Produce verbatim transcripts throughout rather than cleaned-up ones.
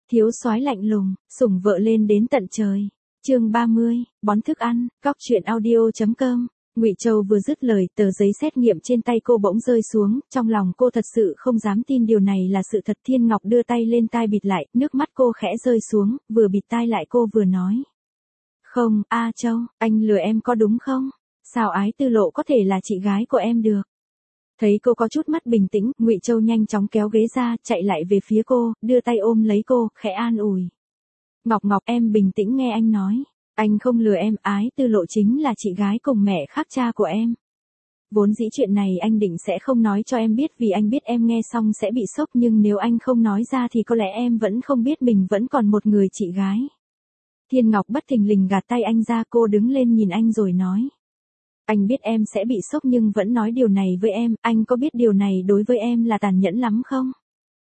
Thiếu soái lạnh lùng, sủng vợ lên đến tận trời. Chương ba mươi, bón thức ăn, góc truyện audio chấm com. Ngụy Châu vừa dứt lời, tờ giấy xét nghiệm trên tay cô bỗng rơi xuống, trong lòng cô thật sự không dám tin điều này là sự thật. Thiên Ngọc đưa tay lên tai bịt lại, nước mắt cô khẽ rơi xuống, vừa bịt tai lại cô vừa nói. Không, A Châu, anh lừa em có đúng không? Sao Ái Tư Lộ có thể là chị gái của em được? Thấy cô có chút mất bình tĩnh, Ngụy Châu nhanh chóng kéo ghế ra, chạy lại về phía cô, đưa tay ôm lấy cô, khẽ an ủi. Ngọc Ngọc, em bình tĩnh nghe anh nói. Anh không lừa em, Ái Tư Lộ chính là chị gái cùng mẹ khác cha của em. Vốn dĩ chuyện này anh định sẽ không nói cho em biết vì anh biết em nghe xong sẽ bị sốc, nhưng nếu anh không nói ra thì có lẽ em vẫn không biết mình vẫn còn một người chị gái. Thiên Ngọc bất thình lình gạt tay anh ra, cô đứng lên nhìn anh rồi nói. Anh biết em sẽ bị sốc nhưng vẫn nói điều này với em, anh có biết điều này đối với em là tàn nhẫn lắm không?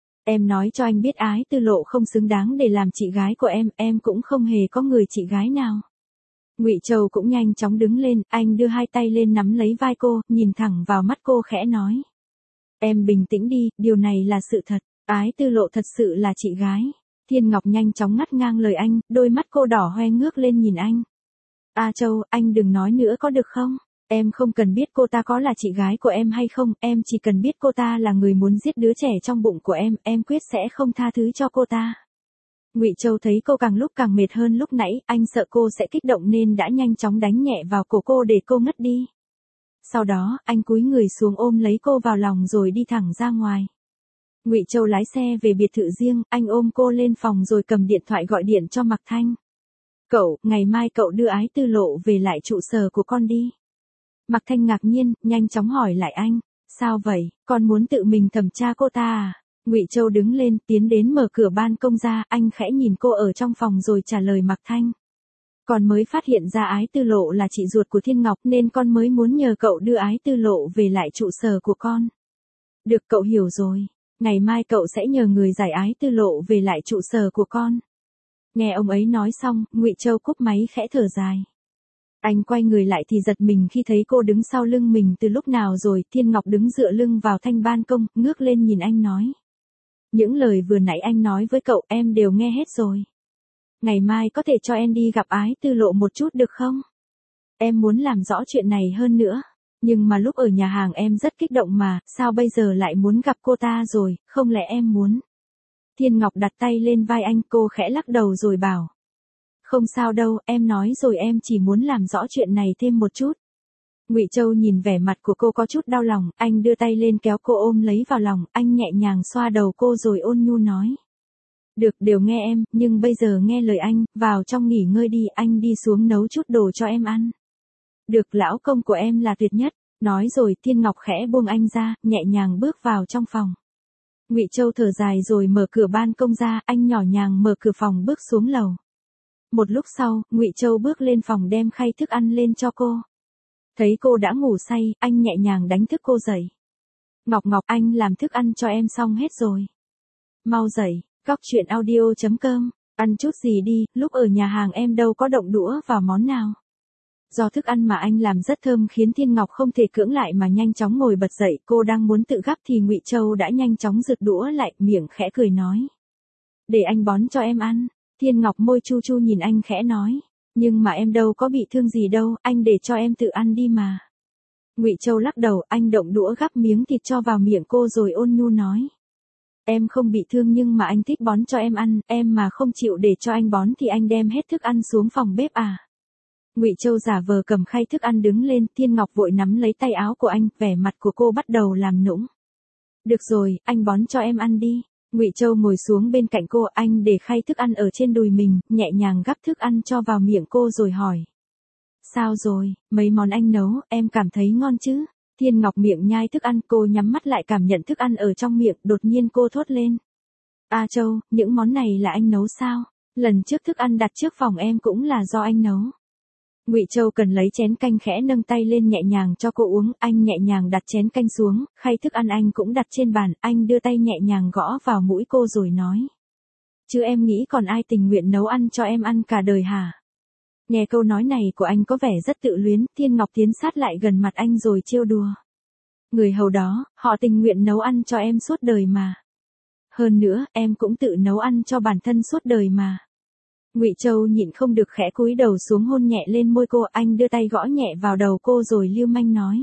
Em nói cho anh biết Ái Tư Lộ không xứng đáng để làm chị gái của em, em cũng không hề có người chị gái nào. Ngụy Châu cũng nhanh chóng đứng lên, anh đưa hai tay lên nắm lấy vai cô, nhìn thẳng vào mắt cô khẽ nói. Em bình tĩnh đi, điều này là sự thật, Ái Tư Lộ thật sự là chị gái. Thiên Ngọc nhanh chóng ngắt ngang lời anh, đôi mắt cô đỏ hoe ngước lên nhìn anh. A Châu, anh đừng nói nữa có được không? Em không cần biết cô ta có là chị gái của em hay không, em chỉ cần biết cô ta là người muốn giết đứa trẻ trong bụng của em, em quyết sẽ không tha thứ cho cô ta. Ngụy Châu thấy cô càng lúc càng mệt hơn lúc nãy, anh sợ cô sẽ kích động nên đã nhanh chóng đánh nhẹ vào cổ cô để cô ngất đi. Sau đó, anh cúi người xuống ôm lấy cô vào lòng rồi đi thẳng ra ngoài. Ngụy Châu lái xe về biệt thự riêng, anh ôm cô lên phòng rồi cầm điện thoại gọi điện cho Mạc Thanh. Cậu, ngày mai cậu đưa Ái Tư Lộ về lại trụ sở của con đi. Mạc Thanh ngạc nhiên, nhanh chóng hỏi lại anh, sao vậy, con muốn tự mình thẩm tra cô ta à? Ngụy Châu đứng lên, tiến đến mở cửa ban công ra, anh khẽ nhìn cô ở trong phòng rồi trả lời Mạc Thanh. Con mới phát hiện ra Ái Tư Lộ là chị ruột của Thiên Ngọc nên con mới muốn nhờ cậu đưa Ái Tư Lộ về lại trụ sở của con. Được, cậu hiểu rồi, ngày mai cậu sẽ nhờ người giải Ái Tư Lộ về lại trụ sở của con. Nghe ông ấy nói xong, Ngụy Châu cúp máy khẽ thở dài. Anh quay người lại thì giật mình khi thấy cô đứng sau lưng mình từ lúc nào rồi. Thiên Ngọc đứng dựa lưng vào thanh ban công, ngước lên nhìn anh nói. Những lời vừa nãy anh nói với cậu em đều nghe hết rồi. Ngày mai có thể cho em đi gặp Ái Tư Lộ một chút được không? Em muốn làm rõ chuyện này hơn nữa. Nhưng mà lúc ở nhà hàng em rất kích động mà, sao bây giờ lại muốn gặp cô ta rồi, không lẽ em muốn? Thiên Ngọc đặt tay lên vai anh, cô khẽ lắc đầu rồi bảo. Không sao đâu, em nói rồi, em chỉ muốn làm rõ chuyện này thêm một chút. Ngụy Châu nhìn vẻ mặt của cô có chút đau lòng, anh đưa tay lên kéo cô ôm lấy vào lòng, anh nhẹ nhàng xoa đầu cô rồi ôn nhu nói. Được, đều nghe em, nhưng bây giờ nghe lời anh, vào trong nghỉ ngơi đi, anh đi xuống nấu chút đồ cho em ăn. Được, lão công của em là tuyệt nhất. Nói rồi Thiên Ngọc khẽ buông anh ra, nhẹ nhàng bước vào trong phòng. Ngụy Châu thở dài rồi mở cửa ban công ra, anh nhỏ nhàng mở cửa phòng bước xuống lầu. Một lúc sau, Ngụy Châu bước lên phòng đem khay thức ăn lên cho cô. Thấy cô đã ngủ say, anh nhẹ nhàng đánh thức cô dậy. Ngọc Ngọc, anh làm thức ăn cho em xong hết rồi. Mau dậy, góc truyện audio chấm com, ăn chút gì đi, lúc ở nhà hàng em đâu có động đũa vào món nào. Do thức ăn mà anh làm rất thơm khiến Thiên Ngọc không thể cưỡng lại mà nhanh chóng ngồi bật dậy, cô đang muốn tự gắp thì Ngụy Châu đã nhanh chóng giật đũa lại, miệng khẽ cười nói. Để anh bón cho em ăn. Thiên Ngọc môi chu chu nhìn anh khẽ nói. Nhưng mà em đâu có bị thương gì đâu, anh để cho em tự ăn đi mà. Ngụy Châu lắc đầu, anh động đũa gắp miếng thịt cho vào miệng cô rồi ôn nhu nói. Em không bị thương nhưng mà anh thích bón cho em ăn, em mà không chịu để cho anh bón thì anh đem hết thức ăn xuống phòng bếp à. Ngụy Châu giả vờ cầm khay thức ăn đứng lên, Thiên Ngọc vội nắm lấy tay áo của anh, vẻ mặt của cô bắt đầu làm nũng. Được rồi, anh bón cho em ăn đi. Ngụy Châu ngồi xuống bên cạnh cô, anh để khay thức ăn ở trên đùi mình, nhẹ nhàng gắp thức ăn cho vào miệng cô rồi hỏi. Sao rồi, mấy món anh nấu, em cảm thấy ngon chứ? Thiên Ngọc miệng nhai thức ăn, cô nhắm mắt lại cảm nhận thức ăn ở trong miệng, đột nhiên cô thốt lên. A Châu, những món này là anh nấu sao? Lần trước thức ăn đặt trước phòng em cũng là do anh nấu. Ngụy Châu cần lấy chén canh khẽ nâng tay lên nhẹ nhàng cho cô uống, anh nhẹ nhàng đặt chén canh xuống, khay thức ăn anh cũng đặt trên bàn, anh đưa tay nhẹ nhàng gõ vào mũi cô rồi nói. Chứ em nghĩ còn ai tình nguyện nấu ăn cho em ăn cả đời hả? Nghe câu nói này của anh có vẻ rất tự luyến, Thiên Ngọc tiến sát lại gần mặt anh rồi trêu đùa. Người hầu đó, họ tình nguyện nấu ăn cho em suốt đời mà. Hơn nữa, em cũng tự nấu ăn cho bản thân suốt đời mà. Ngụy Châu nhịn không được khẽ cúi đầu xuống hôn nhẹ lên môi cô, anh đưa tay gõ nhẹ vào đầu cô rồi lưu manh nói.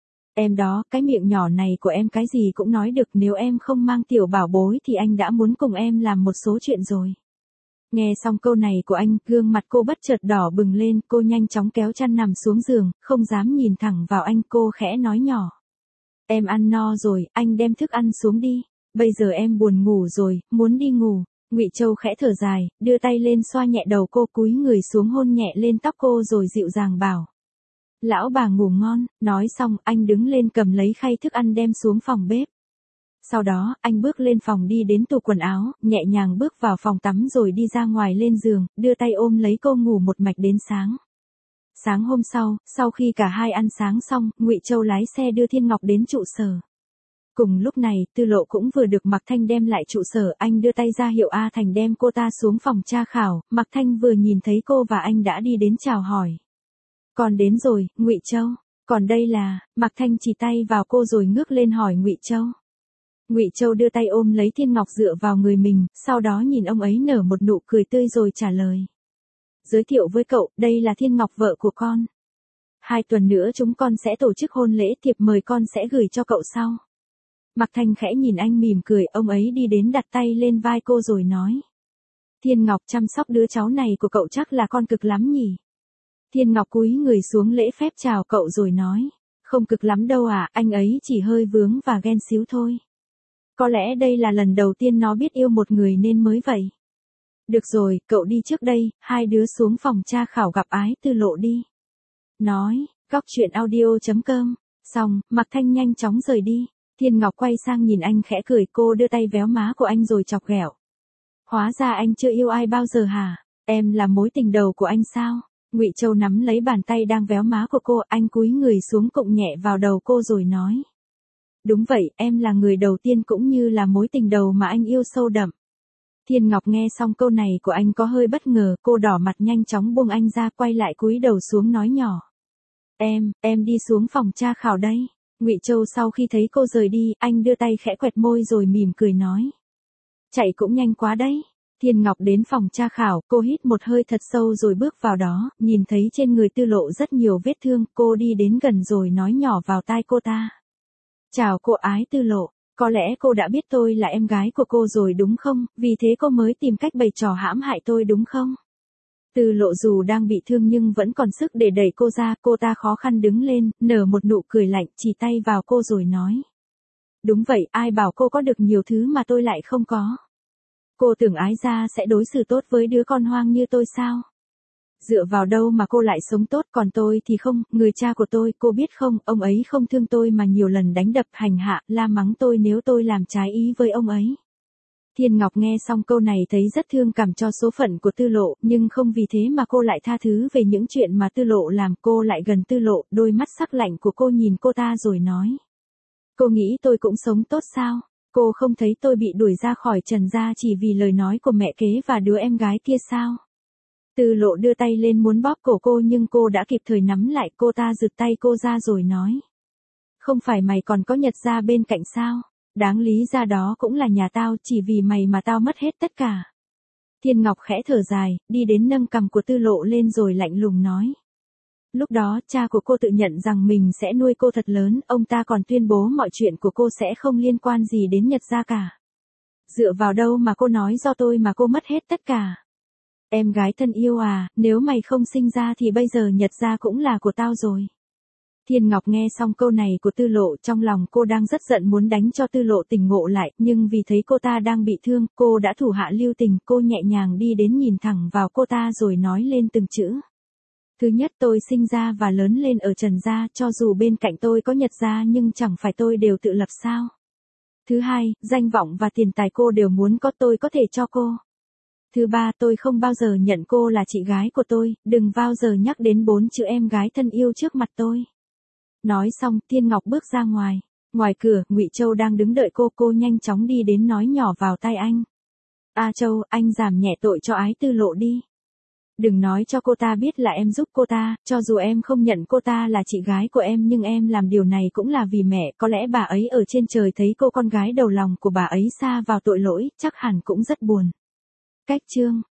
Em đó, cái miệng nhỏ này của em cái gì cũng nói được, nếu em không mang tiểu bảo bối thì anh đã muốn cùng em làm một số chuyện rồi. Nghe xong câu này của anh, gương mặt cô bất chợt đỏ bừng lên, cô nhanh chóng kéo chăn nằm xuống giường, không dám nhìn thẳng vào anh, cô khẽ nói nhỏ. Em ăn no rồi, anh đem thức ăn xuống đi, bây giờ em buồn ngủ rồi, muốn đi ngủ. Ngụy Châu khẽ thở dài, đưa tay lên xoa nhẹ đầu cô, cúi người xuống hôn nhẹ lên tóc cô rồi dịu dàng bảo. Lão bà ngủ ngon, nói xong, anh đứng lên cầm lấy khay thức ăn đem xuống phòng bếp. Sau đó, anh bước lên phòng đi đến tủ quần áo, nhẹ nhàng bước vào phòng tắm rồi đi ra ngoài lên giường, đưa tay ôm lấy cô ngủ một mạch đến sáng. Sáng hôm sau, sau khi cả hai ăn sáng xong, Ngụy Châu lái xe đưa Thiên Ngọc đến trụ sở. Cùng lúc này, Tư Lộ cũng vừa được Mạc Thanh đem lại trụ sở, anh đưa tay ra hiệu A Thành đem cô ta xuống phòng tra khảo, Mạc Thanh vừa nhìn thấy cô và anh đã đi đến chào hỏi. Còn đến rồi, Ngụy Châu, còn đây là, Mạc Thanh chỉ tay vào cô rồi ngước lên hỏi Ngụy Châu. Ngụy Châu đưa tay ôm lấy Thiên Ngọc dựa vào người mình, sau đó nhìn ông ấy nở một nụ cười tươi rồi trả lời. Giới thiệu với cậu, đây là Thiên Ngọc vợ của con. Hai tuần nữa chúng con sẽ tổ chức hôn lễ, thiệp mời con sẽ gửi cho cậu sau. Mạc Thanh khẽ nhìn anh mỉm cười, ông ấy đi đến đặt tay lên vai cô rồi nói. Thiên Ngọc chăm sóc đứa cháu này của cậu chắc là con cực lắm nhỉ. Thiên Ngọc cúi người xuống lễ phép chào cậu rồi nói. Không cực lắm đâu à, anh ấy chỉ hơi vướng và ghen xíu thôi. Có lẽ đây là lần đầu tiên nó biết yêu một người nên mới vậy. Được rồi, cậu đi trước đây, hai đứa xuống phòng tra khảo gặp Ái Tư Lộ đi. Nói, góc truyện audio chấm com. Xong, Mạc Thanh nhanh chóng rời đi. Thiên Ngọc quay sang nhìn anh khẽ cười, cô đưa tay véo má của anh rồi chọc ghẹo. Hóa ra anh chưa yêu ai bao giờ hả? Em là mối tình đầu của anh sao? Ngụy Châu nắm lấy bàn tay đang véo má của cô, anh cúi người xuống cụng nhẹ vào đầu cô rồi nói. Đúng vậy, em là người đầu tiên cũng như là mối tình đầu mà anh yêu sâu đậm. Thiên Ngọc nghe xong câu này của anh có hơi bất ngờ, cô đỏ mặt nhanh chóng buông anh ra, quay lại cúi đầu xuống nói nhỏ. Em, em đi xuống phòng tra khảo đây. Ngụy Châu sau khi thấy cô rời đi, anh đưa tay khẽ quẹt môi rồi mỉm cười nói. Chạy cũng nhanh quá đấy. Thiên Ngọc đến phòng tra khảo, cô hít một hơi thật sâu rồi bước vào đó, nhìn thấy trên người Tư Lộ rất nhiều vết thương, cô đi đến gần rồi nói nhỏ vào tai cô ta. Chào cô Ái Tư Lộ, có lẽ cô đã biết tôi là em gái của cô rồi đúng không, vì thế cô mới tìm cách bày trò hãm hại tôi đúng không? Tư Lộ dù đang bị thương nhưng vẫn còn sức để đẩy cô ra, cô ta khó khăn đứng lên, nở một nụ cười lạnh, chỉ tay vào cô rồi nói. Đúng vậy, ai bảo cô có được nhiều thứ mà tôi lại không có. Cô tưởng Ái gia sẽ đối xử tốt với đứa con hoang như tôi sao? Dựa vào đâu mà cô lại sống tốt, còn tôi thì không, người cha của tôi, cô biết không, ông ấy không thương tôi mà nhiều lần đánh đập, hành hạ, la mắng tôi nếu tôi làm trái ý với ông ấy. Thiên Ngọc nghe xong câu này thấy rất thương cảm cho số phận của Tư Lộ, nhưng không vì thế mà cô lại tha thứ về những chuyện mà Tư Lộ làm, cô lại gần Tư Lộ, đôi mắt sắc lạnh của cô nhìn cô ta rồi nói. Cô nghĩ tôi cũng sống tốt sao? Cô không thấy tôi bị đuổi ra khỏi Trần gia chỉ vì lời nói của mẹ kế và đứa em gái kia sao? Tư Lộ đưa tay lên muốn bóp cổ cô nhưng cô đã kịp thời nắm lại, cô ta giật tay cô ra rồi nói. Không phải mày còn có Nhật gia bên cạnh sao? Đáng lý ra đó cũng là nhà tao, chỉ vì mày mà tao mất hết tất cả. Thiên Ngọc khẽ thở dài, đi đến nâng cằm của Tư Lộ lên rồi lạnh lùng nói. Lúc đó, cha của cô tự nhận rằng mình sẽ nuôi cô thật lớn, ông ta còn tuyên bố mọi chuyện của cô sẽ không liên quan gì đến Nhật gia cả. Dựa vào đâu mà cô nói do tôi mà cô mất hết tất cả? Em gái thân yêu à, nếu mày không sinh ra thì bây giờ Nhật gia cũng là của tao rồi. Thiên Ngọc nghe xong câu này của Tư Lộ, trong lòng cô đang rất giận muốn đánh cho Tư Lộ tỉnh ngộ lại, nhưng vì thấy cô ta đang bị thương, cô đã thủ hạ lưu tình, cô nhẹ nhàng đi đến nhìn thẳng vào cô ta rồi nói lên từng chữ. Thứ nhất, tôi sinh ra và lớn lên ở Trần gia, cho dù bên cạnh tôi có Nhật gia nhưng chẳng phải tôi đều tự lập sao? Thứ hai, danh vọng và tiền tài cô đều muốn có, tôi có thể cho cô. Thứ ba, tôi không bao giờ nhận cô là chị gái của tôi, đừng bao giờ nhắc đến bốn chữ em gái thân yêu trước mặt tôi. Nói xong, Thiên Ngọc bước ra ngoài. Ngoài cửa, Ngụy Châu đang đứng đợi cô, cô nhanh chóng đi đến nói nhỏ vào tai anh. A Châu, anh giảm nhẹ tội cho Ái Tư Lộ đi. Đừng nói cho cô ta biết là em giúp cô ta, cho dù em không nhận cô ta là chị gái của em nhưng em làm điều này cũng là vì mẹ, có lẽ bà ấy ở trên trời thấy cô con gái đầu lòng của bà ấy sa vào tội lỗi, chắc hẳn cũng rất buồn. Cách chương